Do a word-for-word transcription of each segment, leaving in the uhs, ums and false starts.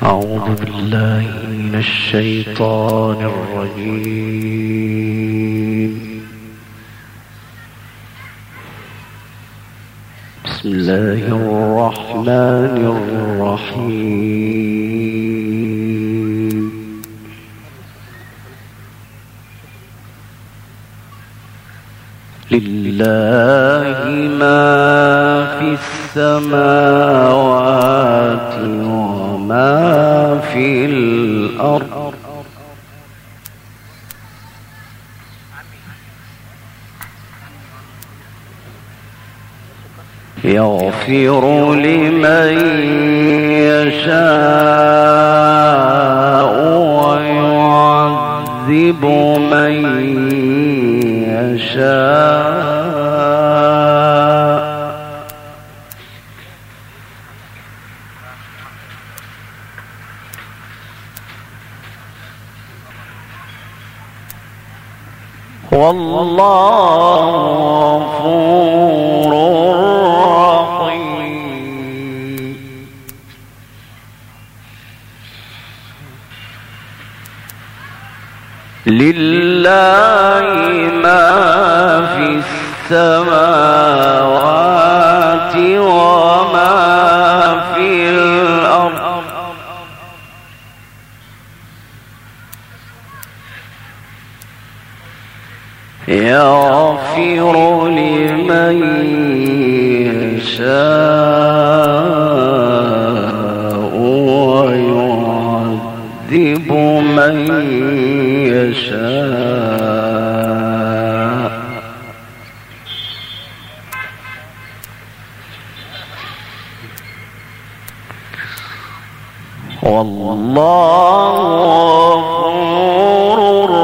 أعوذ بالله من الشيطان الرجيم. بسم الله الرحمن الرحيم. لله ما في السماوات وما في الأرض يغفر لمن يشاء ويعذب من يشاء والله غفور رحيم. لله ما في السماوات وما في الأرض يغفر لمن يشاء ويعذب من يشاء والله غفور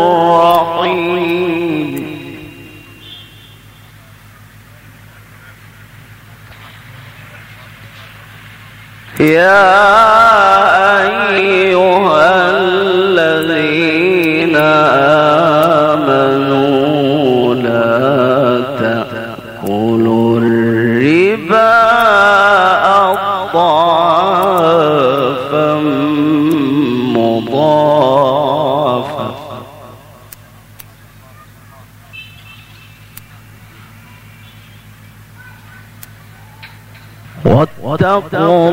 رحيم. يا أيها الذين آمنوا لا تأكلوا الربا أضعافا مضاعفة واتقوا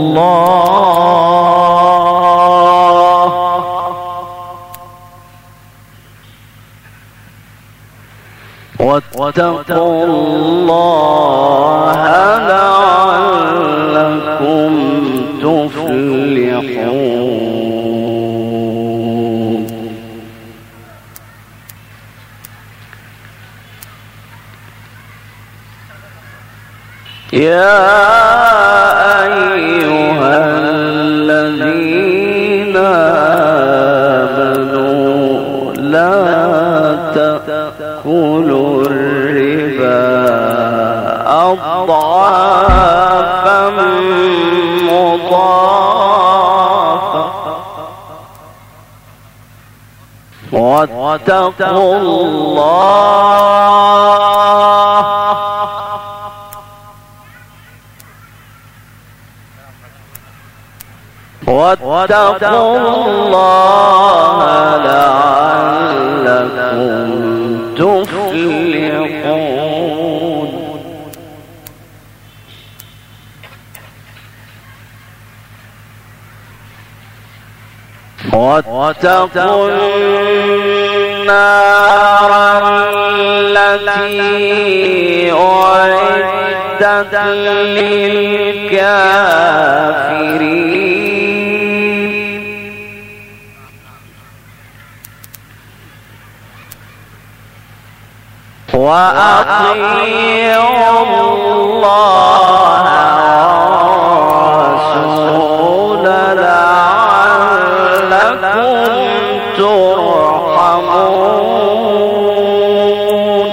الله واتقوا الله لعلكم تفلحون. يا أيها الذين آمنوا لا تأكلوا الربا أضعافا مضاعفة واتقوا الله واتقوا الله لعلكم تفلحون. واتقوا النار التي أعدت للكافرين وأطيعوا الله ورسوله لعلكم ترحمون.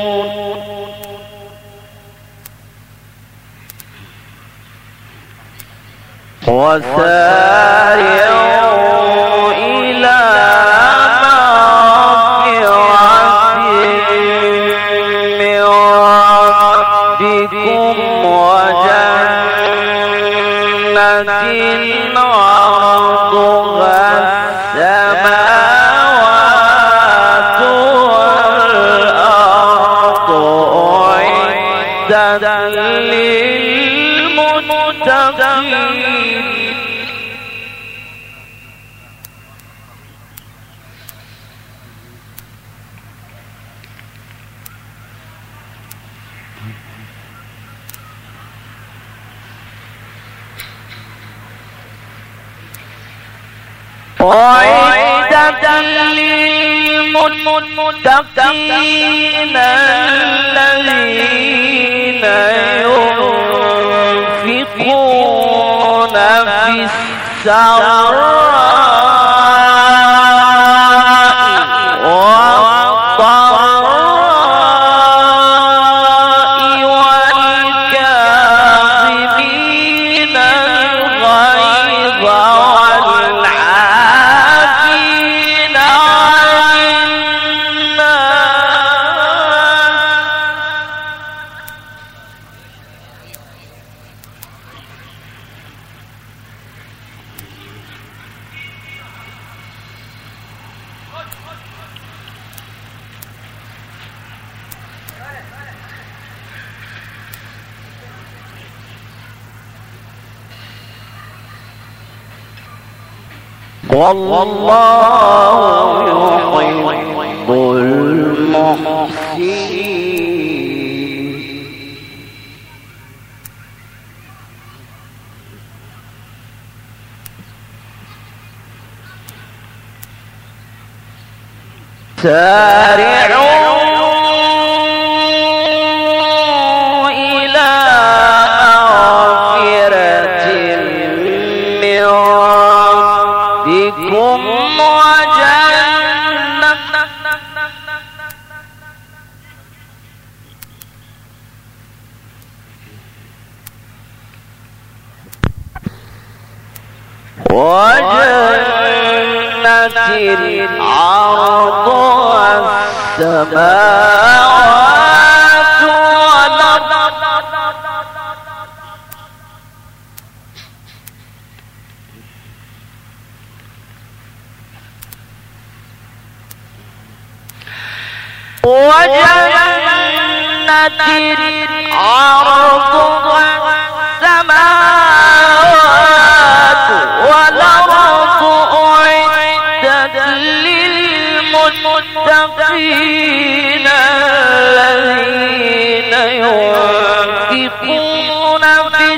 وسارعوا إلى مغفرة من ربكم وجنة أعدت للمتقين الذين ينفقون في السراء والضراء والكاظمين الغيظ والعافين عن والله يحب المحسنين. سارعوا إلى مغفرة من ربكم وجنة وجنة عرضها السماوات والأرض وجنة عرضها السماوات والأرض أعدت للمتقين الذين ينفقون في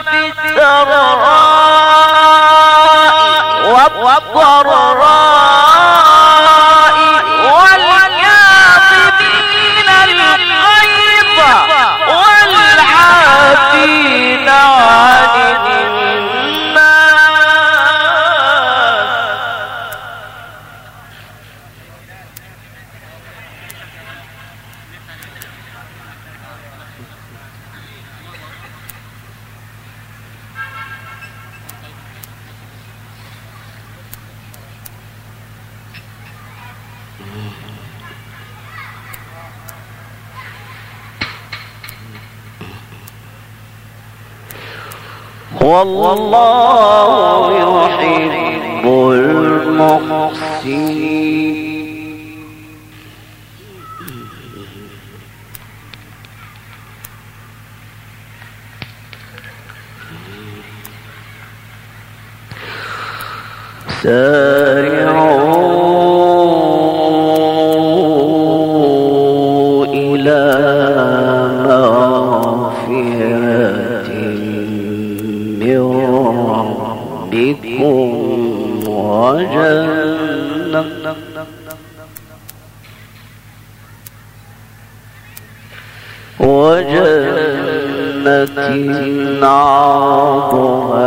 السراء والضراء والكاظمين الغيظ والعافين عن الناس. والله يحب المحسنين. سارعوا إلى مغفرة من ربكم وجنة وجنة عرضها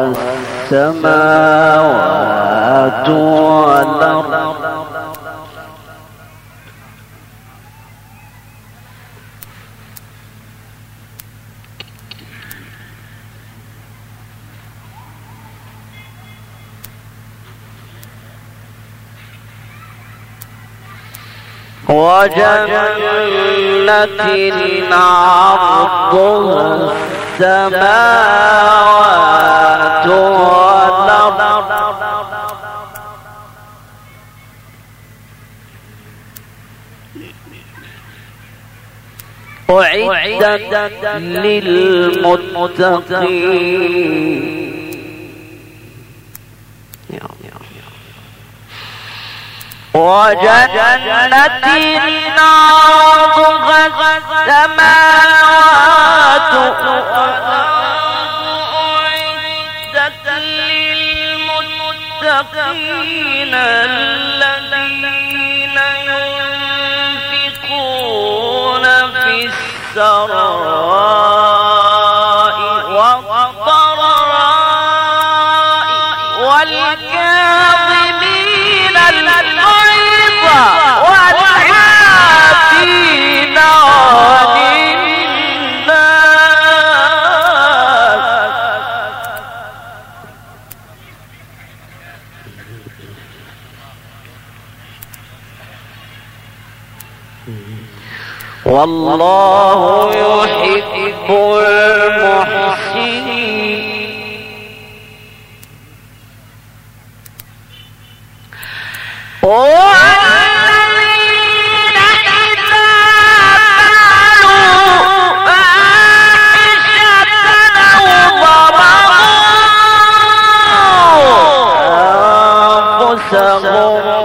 السماوات والأرض وجنة عرضها السماوات والأرض أعدت للمتقين. وجنة عرضها السماوات والأرض أعدت للمتقين المتقين الذين ينفقون في السراء والضراء والكاظمين الغيظ والعافين عن والله يحب المحسنين والذين إذا فعلوا فاحشة أو ظلموا أنفسهم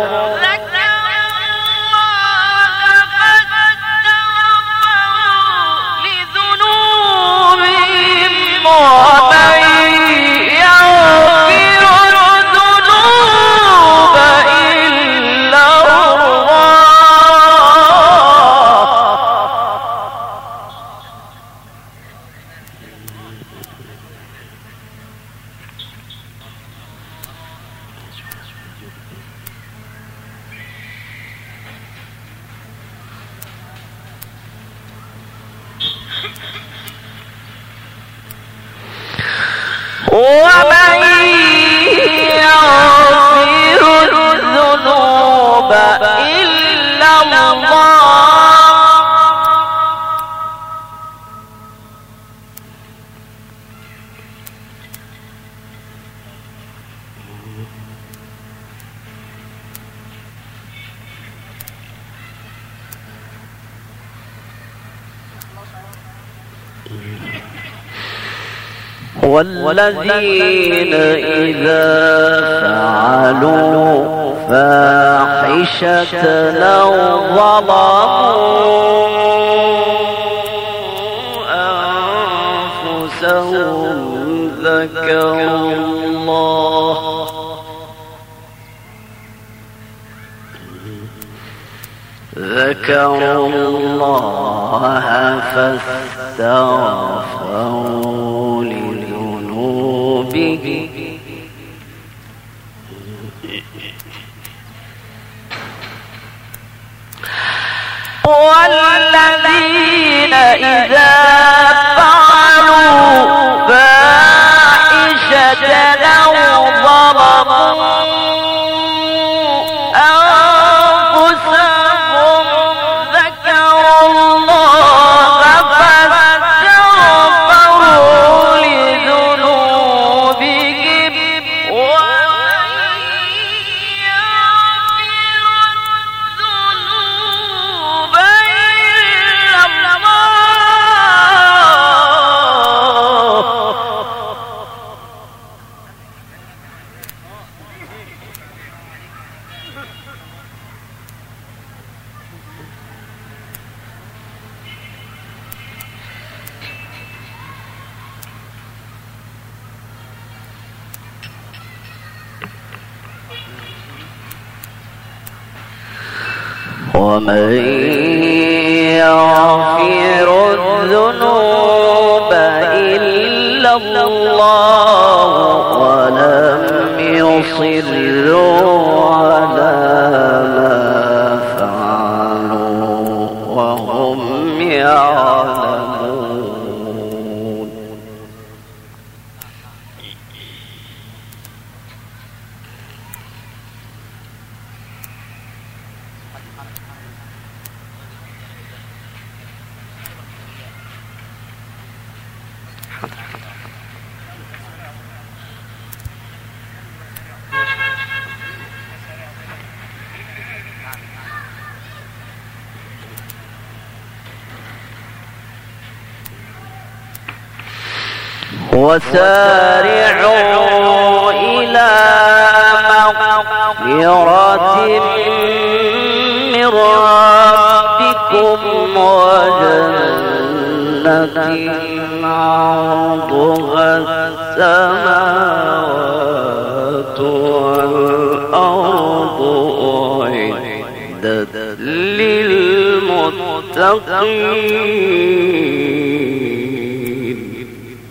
ومن يغفر الذنوب إلا الله والذين إذا فعلوا فاحشة أو ظلموا أنفسهم ذكروا الله ذكروا الله فاستغفروا لذنوبهم والذين إذا فعلوا فاحشة أو ظلموا أنفسهم ذكروا الله فاستغفروا لذنوبهم ومن يغفر الذنوب إلا الله ولم يصروا على ما فعلوا وهم يعلمون وسارعوا إلى مغفرة من ربكم وجنة عرضها السماوات والأرض المتقين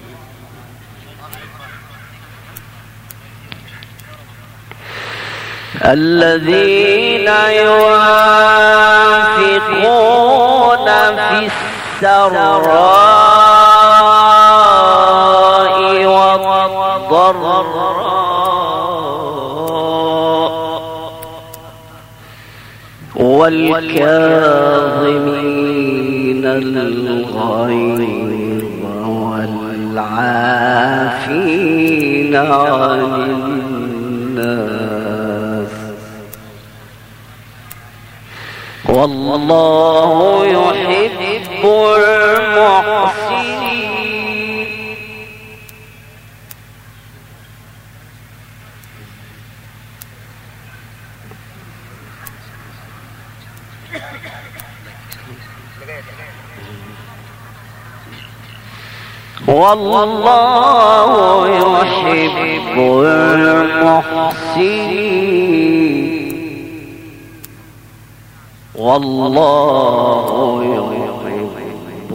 الذين ينفقون في السراء والضراء والكاظمين الغيظ والعافين عن الناس والله يحب المحسنين. والله يحب المحسنين والله يحب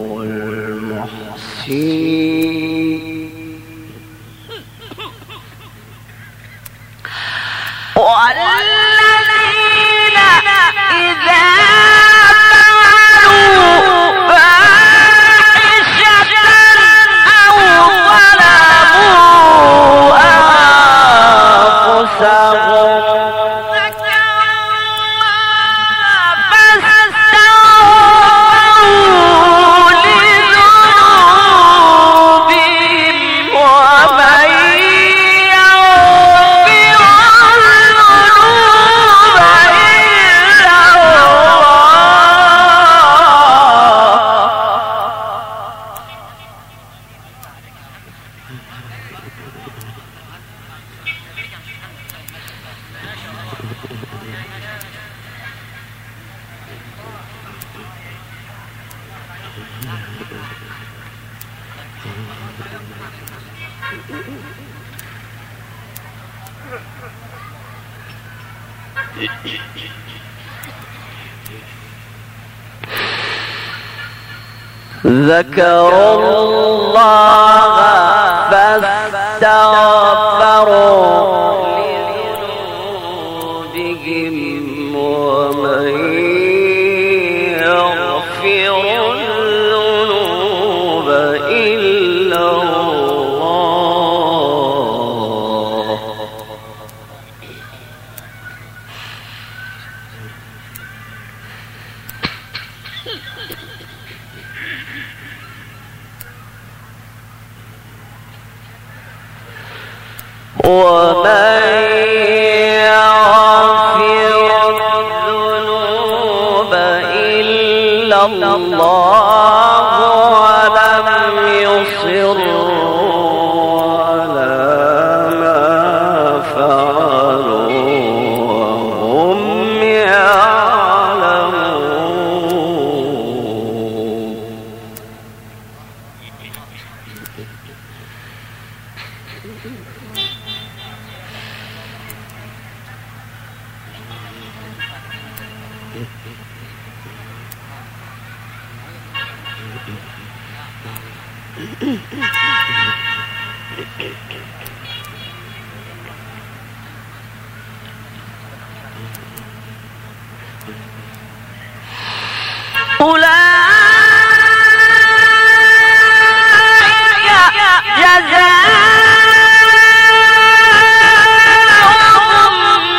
المحسنين. والذين إذا فعلوا فاحشة أو ظلموا أنفسهم ذكروا الله فاستغفروا لذنوبهم ومن يغفر الذنوب إلا الله ومن يغفر الذنوب إلا الله ولم يصروا على ما فعلوا وهم يعلمون. أولئك جزاؤهم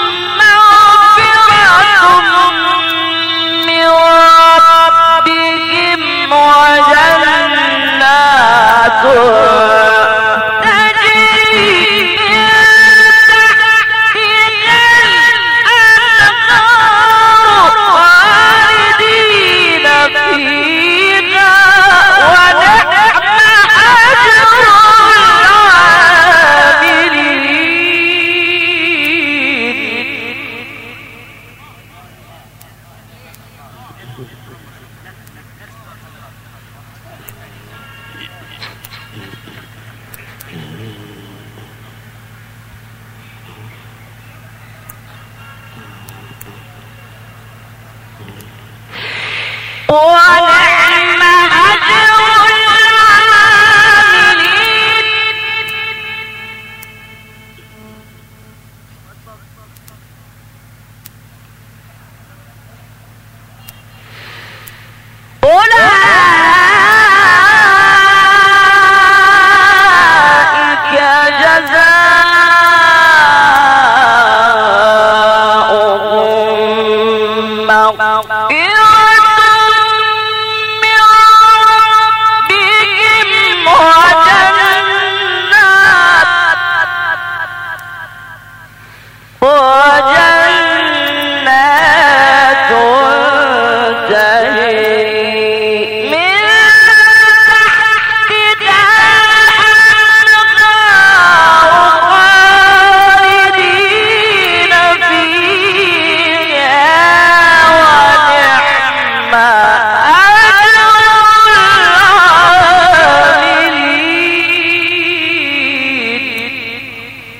مغفرة من ربهم وجنات فيها ونعم أجر ونعم أجر العاملين. أولئك جزاؤهم مغفرة من ربهم وجنات وجنات تجري من تحتها الأنهار خالدين فيها ونعم أجر العاملين.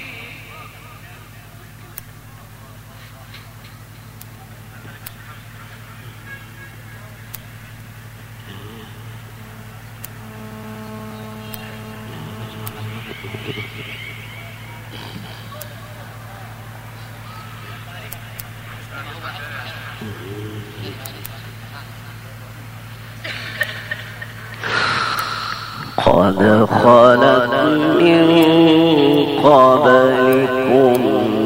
قد خلت من قبلكم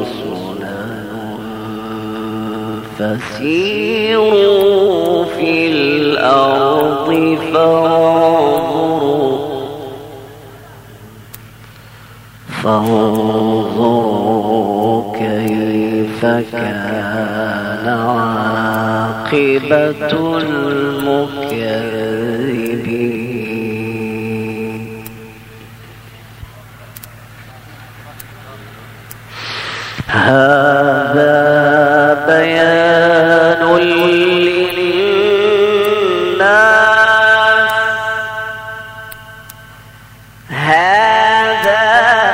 سنن فسيروا في الأرض فانظروا فانظروا كيف كان عاقبة المكذبين. هذا بيان للناس هذا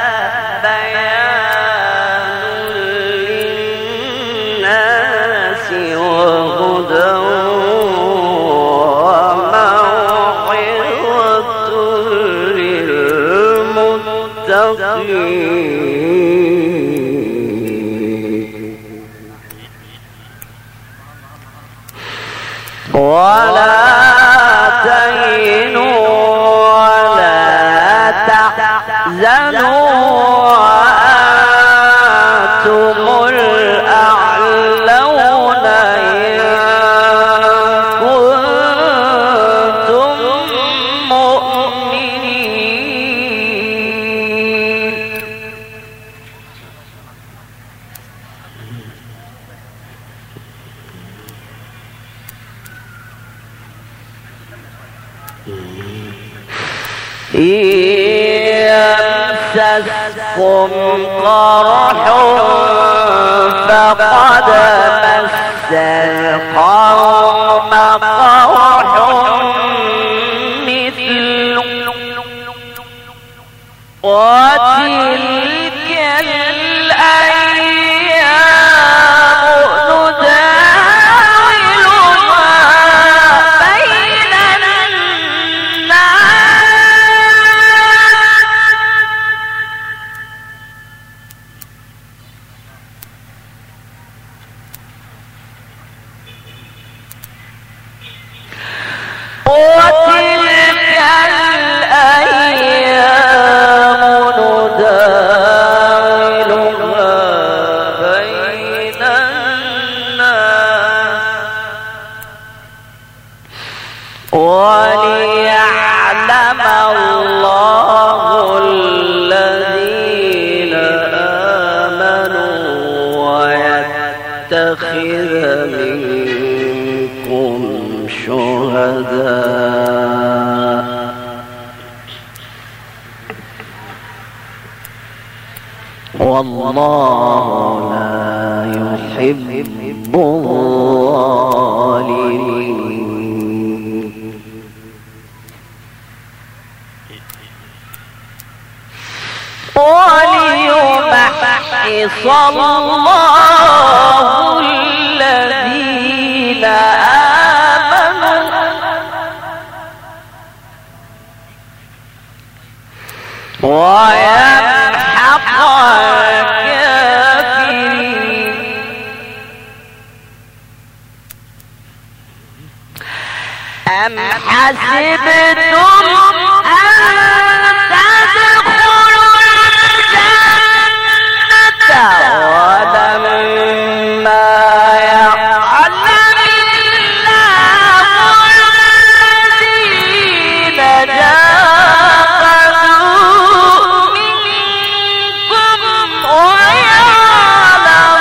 بيان للناس وهدى وموعظة للمتقين. ولا تهنوا ولا تحزنوا وأنتم الأعلون إن كنتم مؤمنين. يمسسكم قرح فقد مس القوم قرح مثله وتلك الأيام نداولها بين وتلك الأيام نداولها بين الناس وليعلم الله الذين آمنوا ويتخذ منكم شهداء والله لا يحب الظالمين. وليمحص الله الذين آمنوا أم حسبتم أن تدخلوا الجنة ولما يعلم الله الذين جاهدوا منكم ويعلم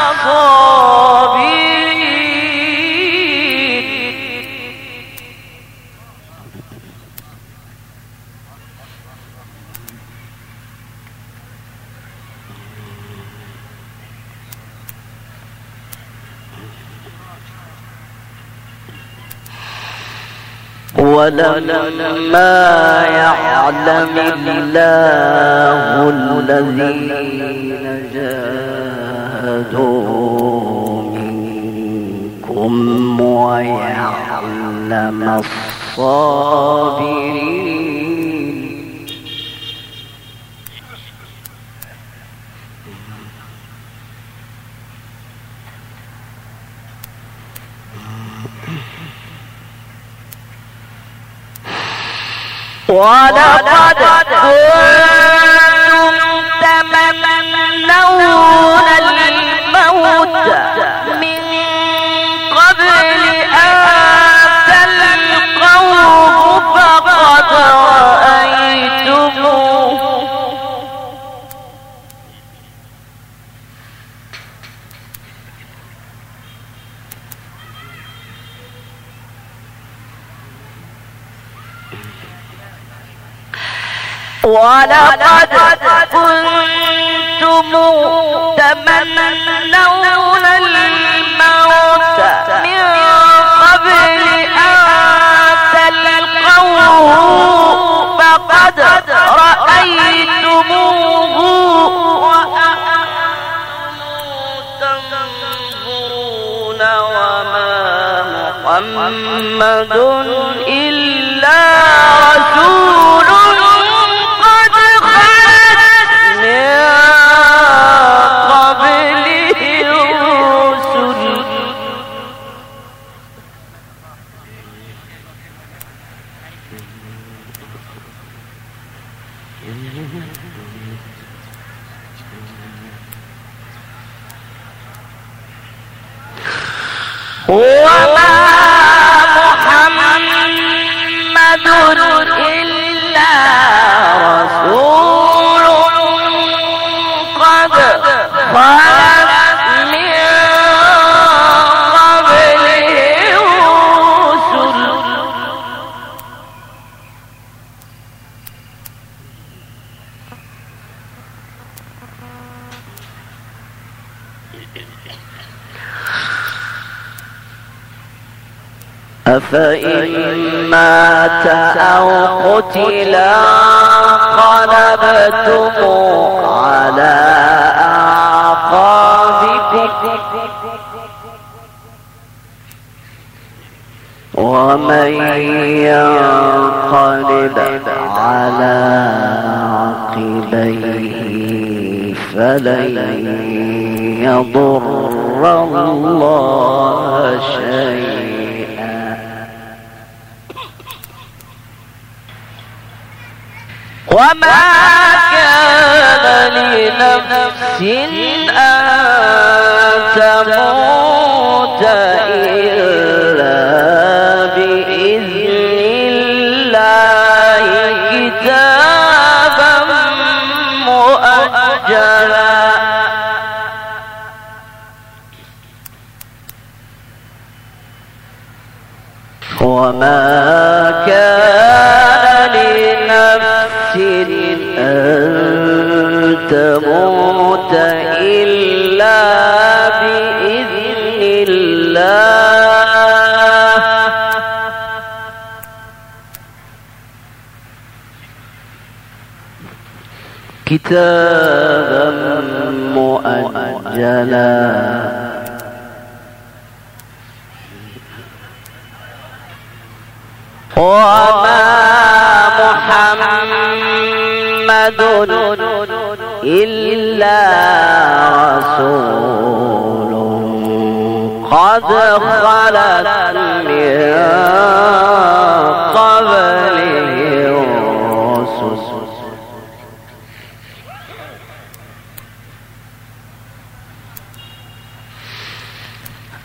ولما يعلم الله الذين جاهدوا منكم ويعلم الصابرين ولقد كنتم تمنون الموت من قبل أن تلقوه فقد رأيتموه ولقد كنتم تمنون الموت من قبل أن تلقوه فقد رأيتموه وأنتم تنظرون وما محمد إلا رسول وما محمد إلا رسول قد خلت من قبله الرسل أفإن مات أو قتل انقلبتم على أعقابكم ومن ينقلب على عقبيه فلن يضر الله شيئا وما كان لنفس أن تموت إلا بإذن الله كتابا مؤجلا وما كان لنفس أن تموت إلا بإذن الله كتابا مؤجلا وما محمد إلا رسول قد خلت من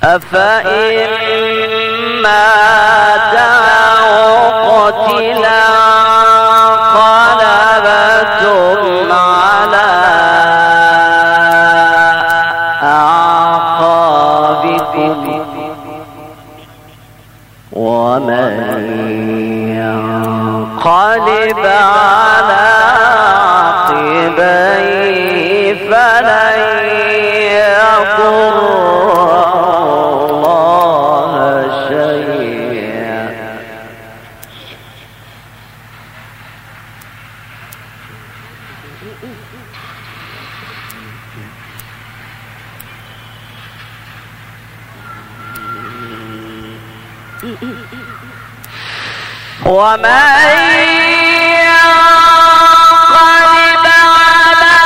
أفإن مات أو قتلا انقلبتم على أعقابكم ومن ينقلب على عقبيه فلن يضر الله شيئا. ومن ينقلب على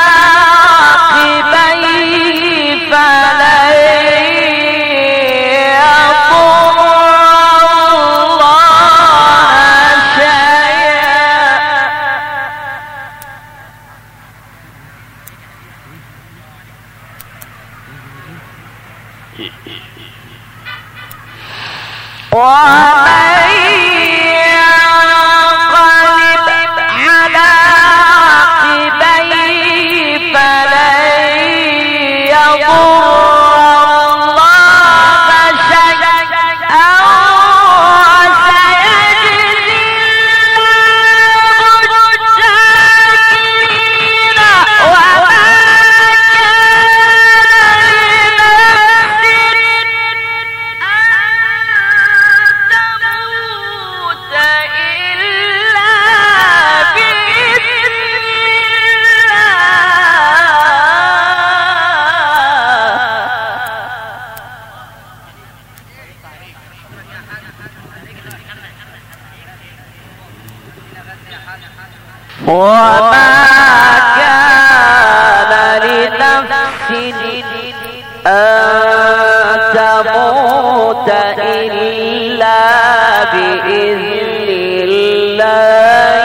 عقبيه فلن يضر الله شيئا. ومن وما كان لنفس أن تموت إلا بإذن الله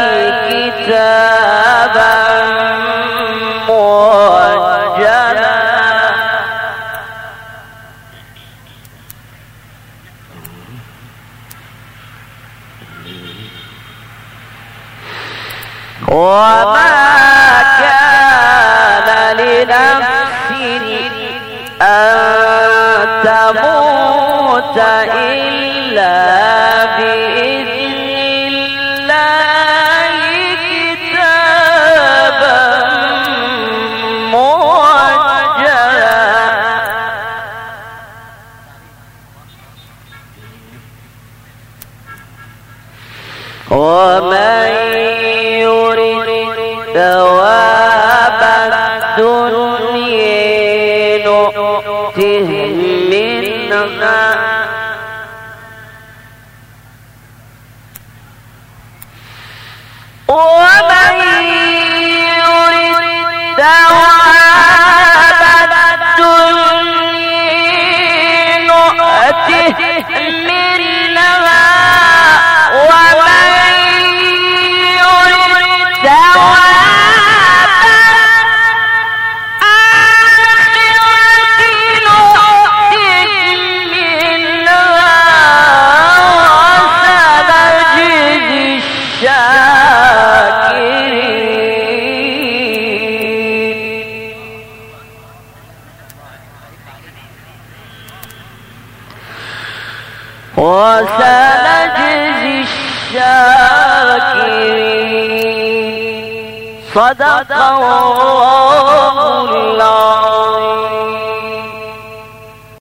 كتابا مؤجلا. وما كان لنفس أن تموت إلا بإذن الله كتابا مؤجلا. ومن ثواب الدنيا نؤته منها ومن يرد ثواب الدنيا نؤته منها ومن يرد ثواب وسنجزي الشاكرين. صدق الله